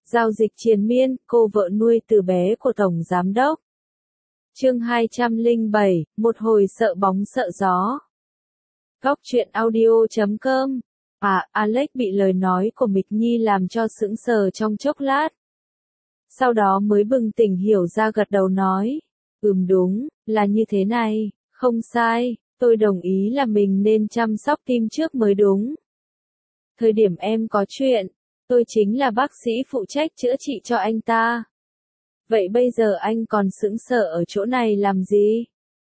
Giao dịch triền miên, cô vợ nuôi từ bé của Tổng Giám đốc. Chương 207, một hồi sợ bóng sợ gió. Góc truyện audio.com. Alex bị lời nói của Mịch Nhi làm cho sững sờ trong chốc lát. Sau đó mới bừng tỉnh hiểu ra, gật đầu nói. Đúng, là như thế này, không sai, tôi đồng ý là mình nên chăm sóc tim trước mới đúng. Thời điểm em có chuyện, tôi chính là bác sĩ phụ trách chữa trị cho anh ta. Vậy bây giờ anh còn sững sờ ở chỗ này làm gì?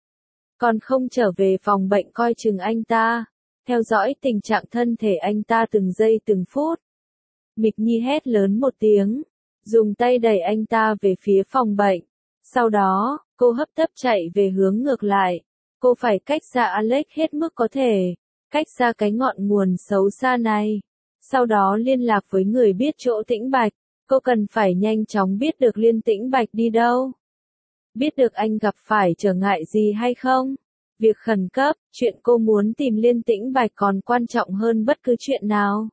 Còn không trở về phòng bệnh coi chừng anh ta, theo dõi tình trạng thân thể anh ta từng giây từng phút. Mịch Nhi hét lớn một tiếng, dùng tay đẩy anh ta về phía phòng bệnh. Sau đó, cô hấp tấp chạy về hướng ngược lại. Cô phải cách xa Alex hết mức có thể, cách xa cái ngọn nguồn xấu xa này. Sau đó liên lạc với người biết chỗ Tĩnh Bạch. Cô cần phải nhanh chóng biết được Liên Tĩnh Bạch đi đâu. Biết được anh gặp phải trở ngại gì hay không. Việc khẩn cấp, chuyện cô muốn tìm Liên Tĩnh Bạch còn quan trọng hơn bất cứ chuyện nào.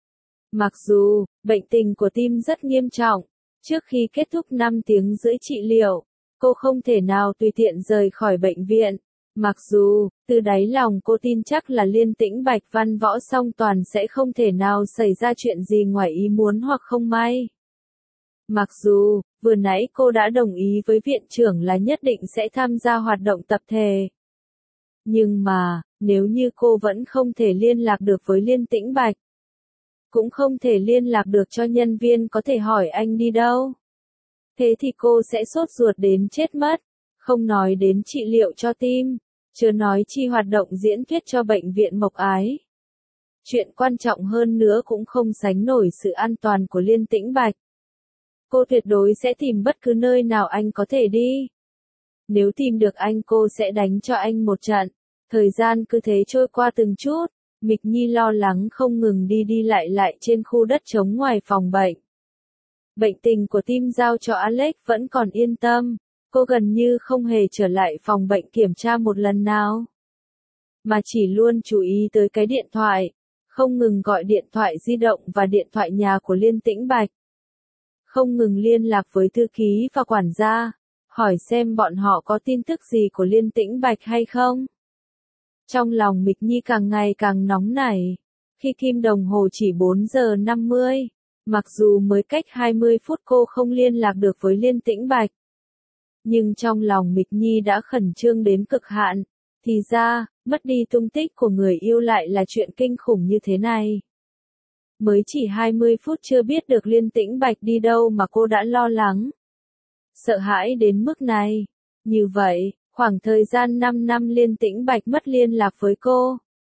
Mặc dù, bệnh tình của tim rất nghiêm trọng, trước khi kết thúc 5 tiếng rưỡi trị liệu, cô không thể nào tùy tiện rời khỏi bệnh viện. Mặc dù, từ đáy lòng cô tin chắc là Liên Tĩnh Bạch văn võ song toàn sẽ không thể nào xảy ra chuyện gì ngoài ý muốn hoặc không may. Mặc dù, vừa nãy cô đã đồng ý với viện trưởng là nhất định sẽ tham gia hoạt động tập thể. Nhưng mà, nếu như cô vẫn không thể liên lạc được với Liên Tĩnh Bạch, cũng không thể liên lạc được cho nhân viên có thể hỏi anh đi đâu, thế thì cô sẽ sốt ruột đến chết mất, không nói đến trị liệu cho tim, chưa nói chi hoạt động diễn thuyết cho bệnh viện Mộc Ái. Chuyện quan trọng hơn nữa cũng không sánh nổi sự an toàn của Liên Tĩnh Bạch. Cô tuyệt đối sẽ tìm bất cứ nơi nào anh có thể đi. Nếu tìm được anh cô sẽ đánh cho anh một trận. Thời gian cứ thế trôi qua từng chút. Mịch Nhi lo lắng không ngừng đi lại trên khu đất trống ngoài phòng bệnh. Bệnh tình của tim giao cho Alex vẫn còn yên tâm. Cô gần như không hề trở lại phòng bệnh kiểm tra một lần nào. Mà chỉ luôn chú ý tới cái điện thoại. Không ngừng gọi điện thoại di động và điện thoại nhà của Liên Tĩnh Bạch. Không ngừng liên lạc với thư ký và quản gia, hỏi xem bọn họ có tin tức gì của Liên Tĩnh Bạch hay không. Trong lòng Mịch Nhi càng ngày càng nóng nảy, khi kim đồng hồ chỉ 4 giờ 50, mặc dù mới cách 20 phút cô không liên lạc được với Liên Tĩnh Bạch. Nhưng trong lòng Mịch Nhi đã khẩn trương đến cực hạn, thì ra, mất đi tung tích của người yêu lại là chuyện kinh khủng như thế này. Mới chỉ 20 phút chưa biết được Liên Tĩnh Bạch đi đâu mà cô đã lo lắng. Sợ hãi đến mức này. Như vậy, khoảng thời gian 5 năm Liên Tĩnh Bạch mất liên lạc với cô.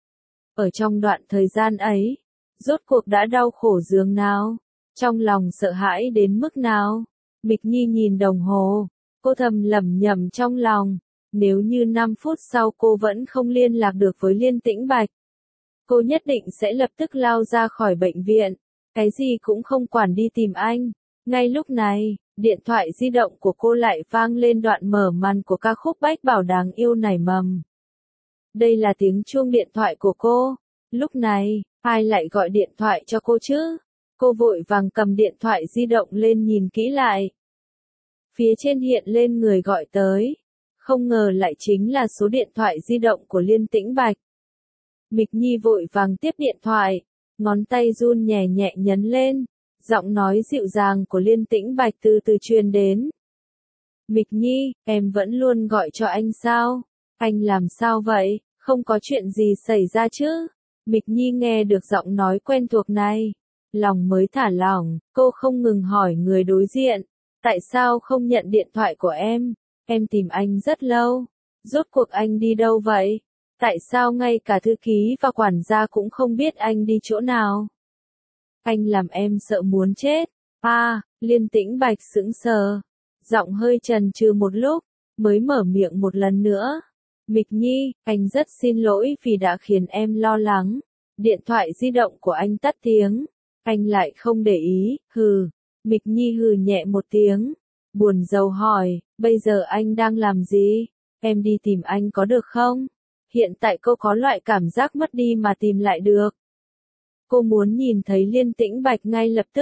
Ở trong đoạn thời gian ấy, rốt cuộc đã đau khổ giường nào? Trong lòng sợ hãi đến mức nào? Mịch Nhi nhìn đồng hồ, cô thầm lẩm nhẩm trong lòng. Nếu như 5 phút sau cô vẫn không liên lạc được với Liên Tĩnh Bạch, cô nhất định sẽ lập tức lao ra khỏi bệnh viện, cái gì cũng không quản đi tìm anh. Ngay lúc này, điện thoại di động của cô lại vang lên đoạn mở màn của ca khúc Bách Bảo đáng yêu nảy mầm. Đây là tiếng chuông điện thoại của cô. Lúc này, ai lại gọi điện thoại cho cô chứ? Cô vội vàng cầm điện thoại di động lên nhìn kỹ lại. Phía trên hiện lên người gọi tới. Không ngờ lại chính là số điện thoại di động của Liên Tĩnh Bạch. Mịch Nhi vội vàng tiếp điện thoại, ngón tay run nhẹ nhẹ nhấn lên, giọng nói dịu dàng của Liên Tĩnh Bạch từ từ truyền đến. Mịch Nhi, em vẫn luôn gọi cho anh sao? Anh làm sao vậy? Không có chuyện gì xảy ra chứ? Mịch Nhi nghe được giọng nói quen thuộc này, lòng mới thả lỏng, cô không ngừng hỏi người đối diện, tại sao không nhận điện thoại của em? Em tìm anh rất lâu, rốt cuộc anh đi đâu vậy? Tại sao ngay cả thư ký và quản gia cũng không biết anh đi chỗ nào? Anh làm em sợ muốn chết. Liên Tĩnh Bạch sững sờ, giọng hơi chần chừ một lúc, mới mở miệng một lần nữa. Mịch Nhi, anh rất xin lỗi vì đã khiến em lo lắng. Điện thoại di động của anh tắt tiếng, anh lại không để ý, hừ. Mịch Nhi hừ nhẹ một tiếng, buồn rầu hỏi, bây giờ anh đang làm gì? Em đi tìm anh có được không? Hiện tại cô có loại cảm giác mất đi mà tìm lại được. Cô muốn nhìn thấy Liên Tĩnh Bạch ngay lập tức,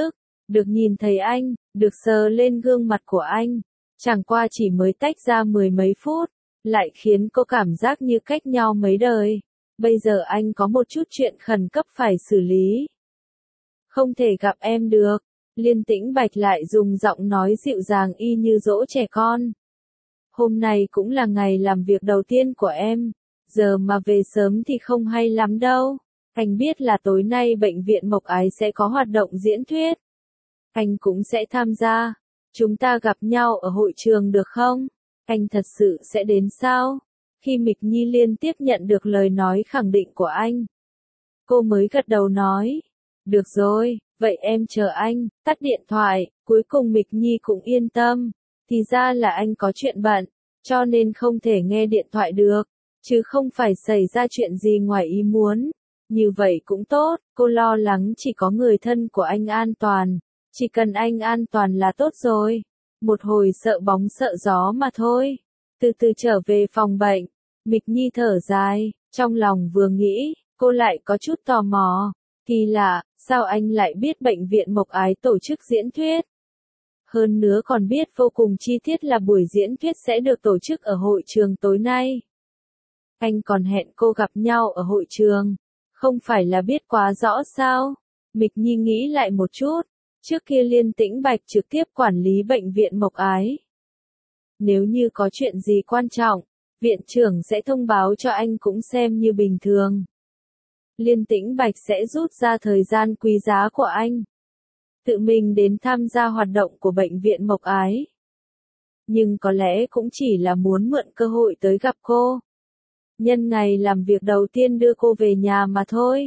được nhìn thấy anh, được sờ lên gương mặt của anh. Chẳng qua chỉ mới tách ra mười mấy phút, lại khiến cô cảm giác như cách nhau mấy đời. Bây giờ anh có một chút chuyện khẩn cấp phải xử lý. Không thể gặp em được. Liên Tĩnh Bạch lại dùng giọng nói dịu dàng y như dỗ trẻ con. Hôm nay cũng là ngày làm việc đầu tiên của em. Giờ mà về sớm thì không hay lắm đâu. Anh biết là tối nay bệnh viện Mộc Ái sẽ có hoạt động diễn thuyết. Anh cũng sẽ tham gia. Chúng ta gặp nhau ở hội trường được không? Anh thật sự sẽ đến sao? Khi Mịch Nhi liên tiếp nhận được lời nói khẳng định của anh, cô mới gật đầu nói. Được rồi, vậy em chờ anh. Tắt điện thoại, cuối cùng Mịch Nhi cũng yên tâm. Thì ra là anh có chuyện bận, cho nên không thể nghe điện thoại được, chứ không phải xảy ra chuyện gì ngoài ý muốn. Như vậy cũng tốt, cô lo lắng chỉ có người thân của anh an toàn. Chỉ cần anh an toàn là tốt rồi. Một hồi sợ bóng sợ gió mà thôi. Từ từ trở về phòng bệnh, Mịch Nhi thở dài, trong lòng vừa nghĩ, cô lại có chút tò mò. Kỳ lạ, sao anh lại biết bệnh viện Mộc Ái tổ chức diễn thuyết? Hơn nữa còn biết vô cùng chi tiết là buổi diễn thuyết sẽ được tổ chức ở hội trường tối nay. Anh còn hẹn cô gặp nhau ở hội trường. Không phải là biết quá rõ sao? Mịch Nhi nghĩ lại một chút. Trước kia Liên Tĩnh Bạch trực tiếp quản lý bệnh viện Mộc Ái. Nếu như có chuyện gì quan trọng, viện trưởng sẽ thông báo cho anh cũng xem như bình thường. Liên Tĩnh Bạch sẽ rút ra thời gian quý giá của anh, tự mình đến tham gia hoạt động của bệnh viện Mộc Ái. Nhưng có lẽ cũng chỉ là muốn mượn cơ hội tới gặp cô. Nhân ngày làm việc đầu tiên đưa cô về nhà mà thôi.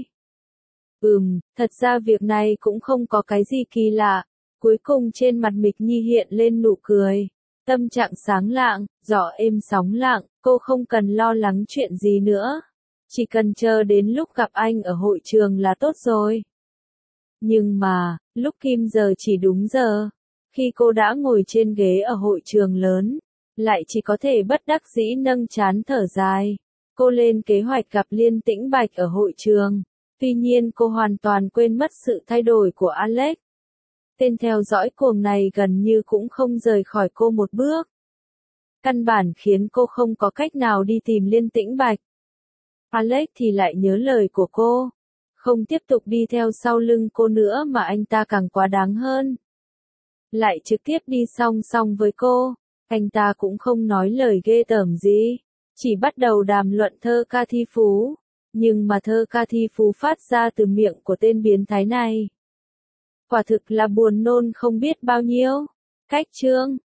Thật ra việc này cũng không có cái gì kỳ lạ. Cuối cùng trên mặt Mịch Nhi hiện lên nụ cười. Tâm trạng sáng lạng, gió êm sóng lặng, cô không cần lo lắng chuyện gì nữa. Chỉ cần chờ đến lúc gặp anh ở hội trường là tốt rồi. Nhưng mà, lúc kim giờ chỉ đúng giờ. Khi cô đã ngồi trên ghế ở hội trường lớn, lại chỉ có thể bất đắc dĩ nâng trán thở dài. Cô lên kế hoạch gặp Liên Tĩnh Bạch ở hội trường. Tuy nhiên cô hoàn toàn quên mất sự thay đổi của Alex. Tên theo dõi cuồng này gần như cũng không rời khỏi cô một bước. Căn bản khiến cô không có cách nào đi tìm Liên Tĩnh Bạch. Alex thì lại nhớ lời của cô. Không tiếp tục đi theo sau lưng cô nữa mà anh ta càng quá đáng hơn. Lại trực tiếp đi song song với cô. Anh ta cũng không nói lời ghê tởm gì. Chỉ bắt đầu đàm luận thơ ca thi phú. Nhưng mà thơ ca thi phú phát ra từ miệng của tên biến thái này. Quả thực là buồn nôn không biết bao nhiêu. Cách chương